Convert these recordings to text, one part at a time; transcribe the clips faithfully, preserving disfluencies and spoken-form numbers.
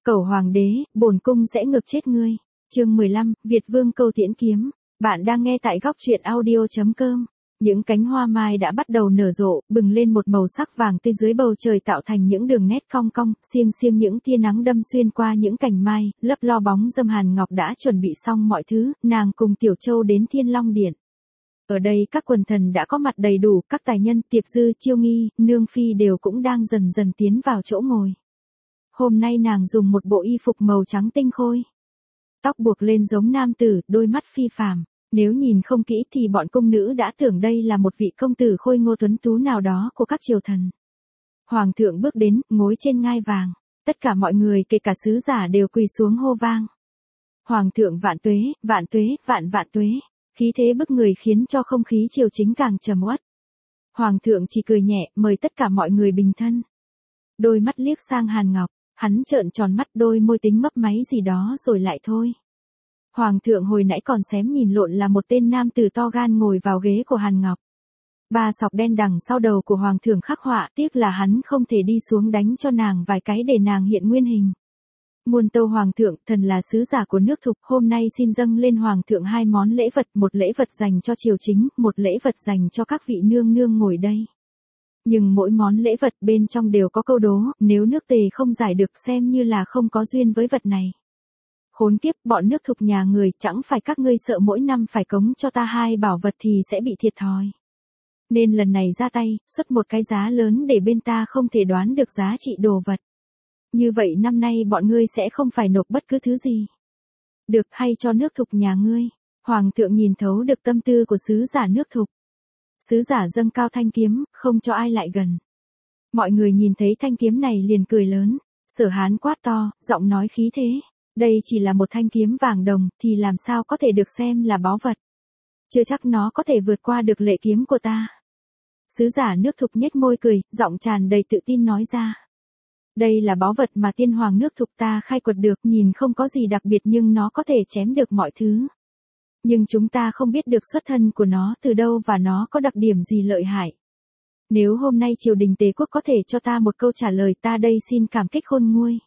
Cẩu hoàng đế, bổn cung sẽ ngược chết ngươi. Chương mười lăm, Việt Vương câu tiễn kiếm. Bạn đang nghe tại góc truyện audio chấm com. Những cánh hoa mai đã bắt đầu nở rộ, bừng lên một màu sắc vàng tươi dưới bầu trời tạo thành những đường nét cong cong, xiêng xiêng những tia nắng đâm xuyên qua những cành mai, lấp lo bóng dâm. Hàn Ngọc đã chuẩn bị xong mọi thứ, nàng cùng Tiểu Châu đến Thiên Long Điện. Ở đây các quần thần đã có mặt đầy đủ, các tài nhân, Tiệp Dư, Chiêu Nghi, Nương Phi đều cũng đang dần dần tiến vào chỗ ngồi. Hôm nay nàng dùng một bộ y phục màu trắng tinh khôi. Tóc buộc lên giống nam tử, đôi mắt phi phàm. Nếu nhìn không kỹ thì bọn cung nữ đã tưởng đây là một vị công tử khôi ngô tuấn tú nào đó của các triều thần. Hoàng thượng bước đến, ngồi trên ngai vàng. Tất cả mọi người kể cả sứ giả đều quỳ xuống hô vang. Hoàng thượng vạn tuế, vạn tuế, vạn vạn tuế. Khí thế bức người khiến cho không khí triều chính càng trầm uất. Hoàng thượng chỉ cười nhẹ, mời tất cả mọi người bình thân. Đôi mắt liếc sang Hàn Ngọc, hắn trợn tròn mắt, đôi môi tính mấp máy gì đó rồi lại thôi. Hoàng thượng hồi nãy còn xém nhìn lộn là một tên nam tử to gan ngồi vào ghế của Hàn Ngọc. Ba sọc đen đằng sau đầu của hoàng thượng khắc họa, tiếc là hắn không thể đi xuống đánh cho nàng vài cái để nàng hiện nguyên hình. Muôn tâu hoàng thượng, thần là sứ giả của nước Thục, hôm nay xin dâng lên hoàng thượng hai món lễ vật, một lễ vật dành cho triều chính, một lễ vật dành cho các vị nương nương ngồi đây. Nhưng mỗi món lễ vật bên trong đều có câu đố, nếu nước Tề không giải được xem như là không có duyên với vật này. Khốn kiếp, bọn nước Thục nhà người, chẳng phải các ngươi sợ mỗi năm phải cống cho ta hai bảo vật thì sẽ bị thiệt thòi. Nên lần này ra tay, xuất một cái giá lớn để bên ta không thể đoán được giá trị đồ vật. Như vậy năm nay bọn ngươi sẽ không phải nộp bất cứ thứ gì. Được, hay cho nước Thục nhà ngươi. Hoàng thượng nhìn thấu được tâm tư của sứ giả nước Thục. Sứ giả dâng cao thanh kiếm, không cho ai lại gần. Mọi người nhìn thấy thanh kiếm này liền cười lớn. Sở Hán quát to, giọng nói khí thế. Đây chỉ là một thanh kiếm vàng đồng, thì làm sao có thể được xem là báu vật. Chưa chắc nó có thể vượt qua được lệ kiếm của ta. Sứ giả nước Thục nhếch môi cười, giọng tràn đầy tự tin nói ra. Đây là báu vật mà tiên hoàng nước Thục ta khai quật được, nhìn không có gì đặc biệt nhưng nó có thể chém được mọi thứ. Nhưng chúng ta không biết được xuất thân của nó từ đâu và nó có đặc điểm gì lợi hại. Nếu hôm nay triều đình Tề quốc có thể cho ta một câu trả lời, ta đây xin cảm kích khôn nguôi.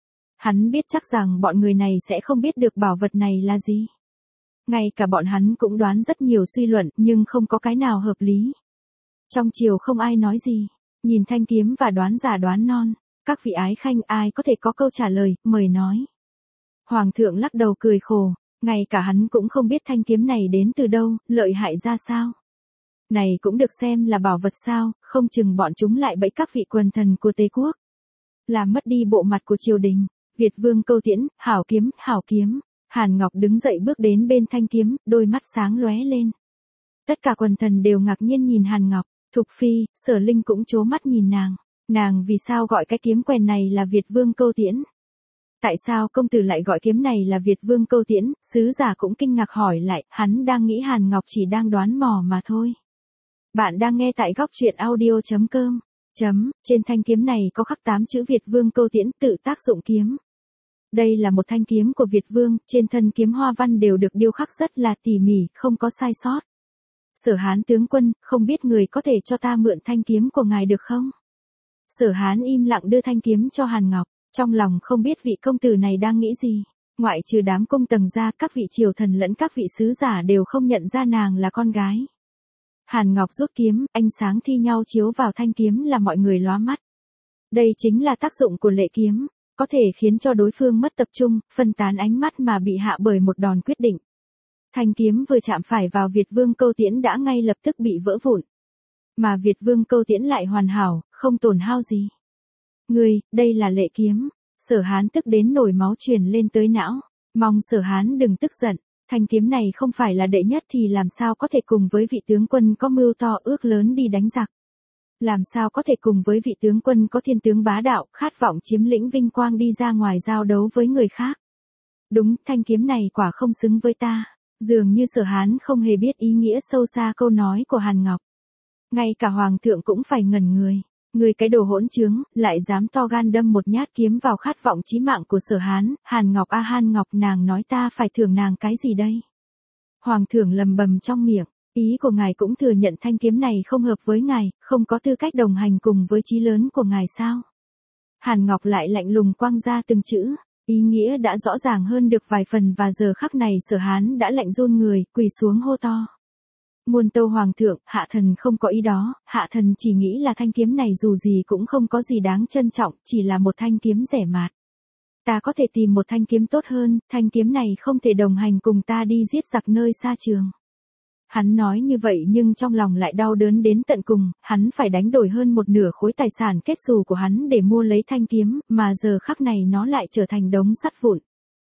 Hắn biết chắc rằng bọn người này sẽ không biết được bảo vật này là gì. Ngay cả bọn hắn cũng đoán rất nhiều suy luận nhưng không có cái nào hợp lý. Trong triều không ai nói gì, nhìn thanh kiếm và đoán giả đoán non. Các vị ái khanh, ai có thể có câu trả lời, mời nói. Hoàng thượng lắc đầu cười khổ, ngay cả hắn cũng không biết thanh kiếm này đến từ đâu, lợi hại ra sao. Này cũng được xem là bảo vật sao, không chừng bọn chúng lại bẫy các vị quần thần của Tề quốc. Làm mất đi bộ mặt của triều đình. Việt Vương câu tiễn, hảo kiếm, hảo kiếm. Hàn Ngọc đứng dậy bước đến bên thanh kiếm, đôi mắt sáng lóe lên. Tất cả quần thần đều ngạc nhiên nhìn Hàn Ngọc, Thục Phi, Sở Linh cũng trố mắt nhìn nàng. Nàng vì sao gọi cái kiếm quèn này là Việt Vương câu tiễn? Tại sao công tử lại gọi kiếm này là Việt Vương câu tiễn? Sứ giả cũng kinh ngạc hỏi lại, hắn đang nghĩ Hàn Ngọc chỉ đang đoán mò mà thôi. Bạn đang nghe tại góc truyện audio chấm com. Chấm, trên thanh kiếm này có khắc tám chữ Việt Vương câu tiễn, tự tác dụng kiếm. Đây là một thanh kiếm của Việt Vương, trên thân kiếm hoa văn đều được điêu khắc rất là tỉ mỉ, không có sai sót. Sở Hán tướng quân, không biết người có thể cho ta mượn thanh kiếm của ngài được không? Sở Hán im lặng đưa thanh kiếm cho Hàn Ngọc, trong lòng không biết vị công tử này đang nghĩ gì. Ngoại trừ đám cung tầng ra, các vị triều thần lẫn các vị sứ giả đều không nhận ra nàng là con gái. Hàn Ngọc rút kiếm, ánh sáng thi nhau chiếu vào thanh kiếm là mọi người lóa mắt. Đây chính là tác dụng của lệ kiếm, có thể khiến cho đối phương mất tập trung, phân tán ánh mắt mà bị hạ bởi một đòn quyết định. Thanh kiếm vừa chạm phải vào Việt Vương câu tiễn đã ngay lập tức bị vỡ vụn. Mà Việt Vương câu tiễn lại hoàn hảo, không tổn hao gì. Ngươi, đây là lệ kiếm. Sở Hán tức đến nổi máu truyền lên tới não. Mong Sở Hán đừng tức giận. Thanh kiếm này không phải là đệ nhất thì làm sao có thể cùng với vị tướng quân có mưu to ước lớn đi đánh giặc. Làm sao có thể cùng với vị tướng quân có thiên tướng bá đạo, khát vọng chiếm lĩnh vinh quang đi ra ngoài giao đấu với người khác. Đúng, thanh kiếm này quả không xứng với ta. Dường như Sở Hán không hề biết ý nghĩa sâu xa câu nói của Hàn Ngọc. Ngay cả hoàng thượng cũng phải ngẩn người. Người cái đồ hỗn trướng, lại dám to gan đâm một nhát kiếm vào khát vọng chí mạng của Sở Hán. Hàn Ngọc a Hàn Ngọc, nàng nói ta phải thưởng nàng cái gì đây? Hoàng thượng lầm bầm trong miệng, ý của ngài cũng thừa nhận thanh kiếm này không hợp với ngài, không có tư cách đồng hành cùng với chí lớn của ngài sao? Hàn Ngọc lại lạnh lùng quăng ra từng chữ, Ý nghĩa đã rõ ràng hơn được vài phần và giờ khắc này Sở Hán đã lạnh run người, quỳ xuống hô to. Muôn tâu hoàng thượng, hạ thần không có ý đó, hạ thần chỉ nghĩ là thanh kiếm này dù gì cũng không có gì đáng trân trọng, chỉ là một thanh kiếm rẻ mạt. Ta có thể tìm một thanh kiếm tốt hơn, thanh kiếm này không thể đồng hành cùng ta đi giết giặc nơi xa trường. Hắn nói như vậy nhưng trong lòng lại đau đớn đến tận cùng, hắn phải đánh đổi hơn một nửa khối tài sản kết xù của hắn để mua lấy thanh kiếm, mà giờ khắc này nó lại trở thành đống sắt vụn.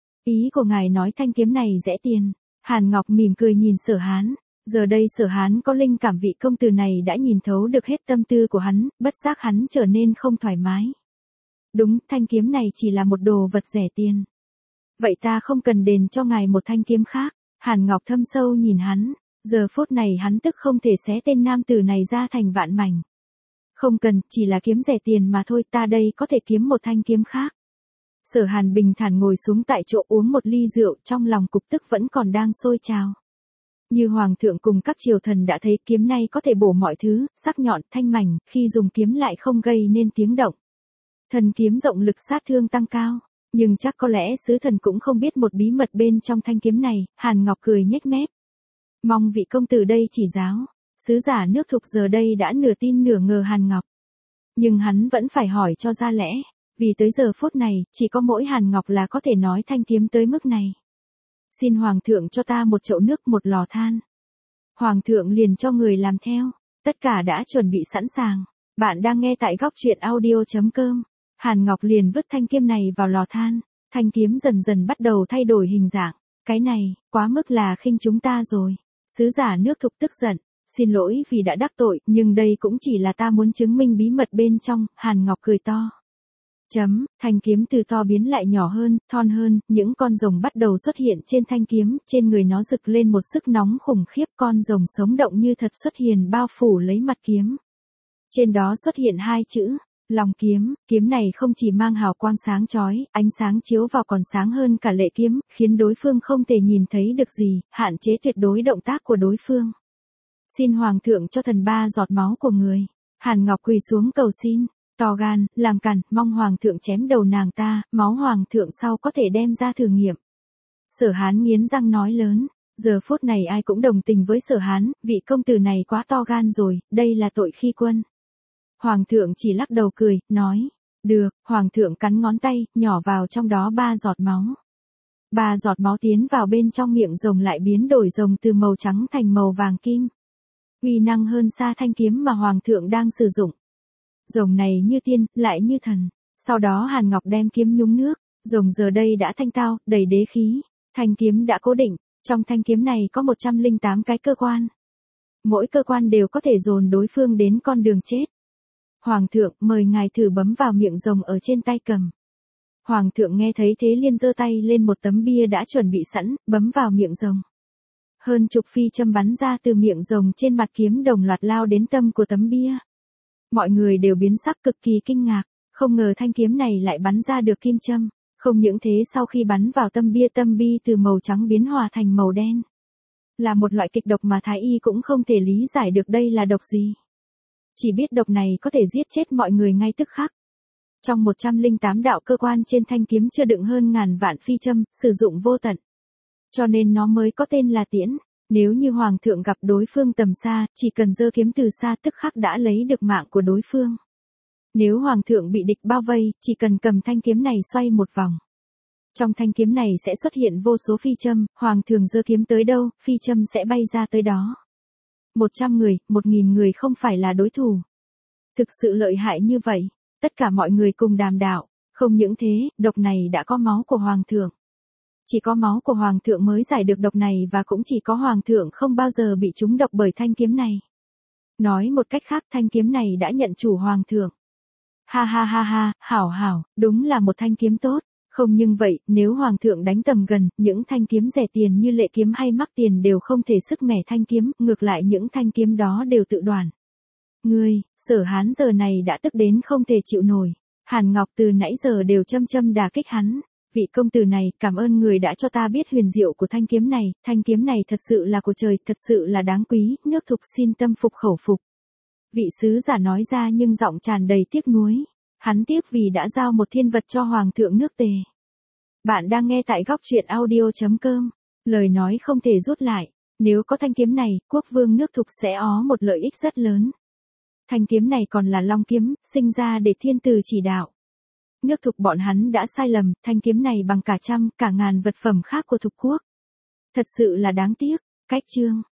Ý của ngài nói thanh kiếm này rẻ tiền. Hàn Ngọc mỉm cười nhìn Sở Hán. Giờ đây Sở Hán có linh cảm vị công tử này đã nhìn thấu được hết tâm tư của hắn, bất giác hắn trở nên không thoải mái. Đúng, thanh kiếm này chỉ là một đồ vật rẻ tiền. Vậy ta không cần đền cho ngài một thanh kiếm khác. Hàn Ngọc thâm sâu nhìn hắn. Giờ phút này hắn tức không thể xé tên nam tử này ra thành vạn mảnh. Không cần, chỉ là kiếm rẻ tiền mà thôi, ta đây có thể kiếm một thanh kiếm khác. Sở Hàn bình thản ngồi xuống tại chỗ uống một ly rượu, trong lòng cục tức vẫn còn đang sôi trào. Như hoàng thượng cùng các triều thần đã thấy kiếm này có thể bổ mọi thứ, sắc nhọn, thanh mảnh, khi dùng kiếm lại không gây nên tiếng động. Thần kiếm rộng lực sát thương tăng cao, nhưng chắc có lẽ sứ thần cũng không biết một bí mật bên trong thanh kiếm này. Hàn Ngọc cười nhếch mép. Mong vị công tử đây chỉ giáo. Sứ giả nước Thục giờ đây đã nửa tin nửa ngờ Hàn Ngọc. Nhưng hắn vẫn phải hỏi cho ra lẽ, vì tới giờ phút này, chỉ có mỗi Hàn Ngọc là có thể nói thanh kiếm tới mức này. Xin hoàng thượng cho ta một chậu nước, một lò than. Hoàng thượng liền cho người làm theo, tất cả đã chuẩn bị sẵn sàng. Bạn đang nghe tại góc truyện audio chấm com. Hàn Ngọc liền vứt thanh kiếm này vào lò than, thanh kiếm dần dần bắt đầu thay đổi hình dạng. Cái này, quá mức là khinh chúng ta rồi. Sứ giả nước Thục tức giận, xin lỗi vì đã đắc tội, nhưng đây cũng chỉ là ta muốn chứng minh bí mật bên trong. Hàn Ngọc cười to. Chấm, thanh kiếm từ to biến lại nhỏ hơn, thon hơn, những con rồng bắt đầu xuất hiện trên thanh kiếm, trên người nó rực lên một sức nóng khủng khiếp, con rồng sống động như thật xuất hiện bao phủ lấy mặt kiếm. Trên đó xuất hiện hai chữ, lòng kiếm. Kiếm này không chỉ mang hào quang sáng chói, ánh sáng chiếu vào còn sáng hơn cả lệ kiếm, khiến đối phương không thể nhìn thấy được gì, hạn chế tuyệt đối động tác của đối phương. Xin hoàng thượng cho thần ba giọt máu của người. Hàn Ngọc quỳ xuống cầu xin. To gan, làm càn, mong hoàng thượng chém đầu nàng ta, máu hoàng thượng sau có thể đem ra thử nghiệm. Sở Hán nghiến răng nói lớn, giờ phút này ai cũng đồng tình với Sở Hán, vị công tử này quá to gan rồi, đây là tội khi quân. Hoàng thượng chỉ lắc đầu cười, nói, được. Hoàng thượng cắn ngón tay, nhỏ vào trong đó ba giọt máu. Ba giọt máu tiến vào bên trong miệng rồng lại biến đổi rồng từ màu trắng thành màu vàng kim. Uy năng hơn xa thanh kiếm mà hoàng thượng đang sử dụng. Rồng này như tiên, lại như thần. Sau đó Hàn Ngọc đem kiếm nhúng nước, rồng giờ đây đã thanh tao, đầy đế khí. Thanh kiếm đã cố định, trong thanh kiếm này có một trăm lẻ tám cái cơ quan. Mỗi cơ quan đều có thể dồn đối phương đến con đường chết. Hoàng thượng, mời ngài thử bấm vào miệng rồng ở trên tay cầm. Hoàng thượng nghe thấy thế liền giơ tay lên một tấm bia đã chuẩn bị sẵn, bấm vào miệng rồng. Hơn chục phi châm bắn ra từ miệng rồng trên mặt kiếm đồng loạt lao đến tâm của tấm bia. Mọi người đều biến sắc cực kỳ kinh ngạc, không ngờ thanh kiếm này lại bắn ra được kim châm. Không những thế, sau khi bắn vào tâm bia, tâm bi từ màu trắng biến hòa thành màu đen. Là một loại kịch độc mà Thái Y cũng không thể lý giải được đây là độc gì. Chỉ biết độc này có thể giết chết mọi người ngay tức khắc. Trong một trăm lẻ tám đạo cơ quan trên thanh kiếm chưa đựng hơn ngàn vạn phi châm, sử dụng vô tận. Cho nên nó mới có tên là tiễn. Nếu như hoàng thượng gặp đối phương tầm xa, chỉ cần giơ kiếm từ xa tức khắc đã lấy được mạng của đối phương. Nếu hoàng thượng bị địch bao vây, chỉ cần cầm thanh kiếm này xoay một vòng. Trong thanh kiếm này sẽ xuất hiện vô số phi châm, hoàng thượng giơ kiếm tới đâu, phi châm sẽ bay ra tới đó. Một trăm người, một nghìn người không phải là đối thủ. Thực sự lợi hại như vậy, tất cả mọi người cùng đàm đạo. Không những thế, độc này đã có máu của hoàng thượng. Chỉ có máu của hoàng thượng mới giải được độc này, và cũng chỉ có hoàng thượng không bao giờ bị trúng độc bởi thanh kiếm này. Nói một cách khác, thanh kiếm này đã nhận chủ hoàng thượng. Ha ha ha ha, hảo hảo, đúng là một thanh kiếm tốt. Không nhưng vậy, nếu hoàng thượng đánh tầm gần, những thanh kiếm rẻ tiền như lệ kiếm hay mắc tiền đều không thể sức mẻ thanh kiếm, ngược lại những thanh kiếm đó đều tự đoản. Ngươi, Sở Hán giờ này đã tức đến không thể chịu nổi. Hàn Ngọc từ nãy giờ đều châm châm đả kích hắn. Vị công tử này, cảm ơn người đã cho ta biết huyền diệu của thanh kiếm này, thanh kiếm này thật sự là của trời, thật sự là đáng quý, nước Thục xin tâm phục khẩu phục. Vị sứ giả nói ra nhưng giọng tràn đầy tiếc nuối. Hắn tiếc vì đã giao một thiên vật cho hoàng thượng nước Tề. Bạn đang nghe tại góc truyện audio chấm com. Lời nói không thể rút lại. Nếu có thanh kiếm này, quốc vương nước Thục sẽ ó một lợi ích rất lớn. Thanh kiếm này còn là long kiếm, sinh ra để thiên tử chỉ đạo. Nước Thục bọn hắn đã sai lầm, thanh kiếm này bằng cả trăm, cả ngàn vật phẩm khác của Thục quốc. Thật sự là đáng tiếc. Cách chương.